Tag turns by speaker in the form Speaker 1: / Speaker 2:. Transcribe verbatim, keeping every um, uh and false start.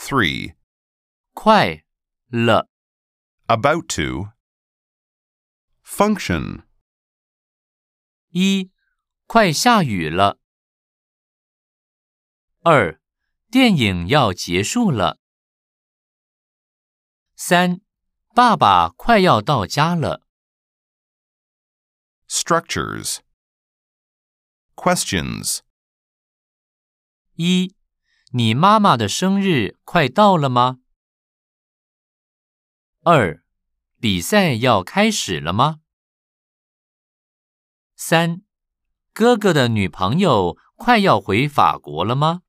Speaker 1: three.
Speaker 2: 快了
Speaker 1: About to. Function.
Speaker 2: 一快下雨了。二电影要结束了。三爸爸快要到家了。
Speaker 1: Structures. Questions.
Speaker 2: 一你妈妈的生日快到了吗？二比赛要开始了吗？三哥哥的女朋友快要回法国了吗？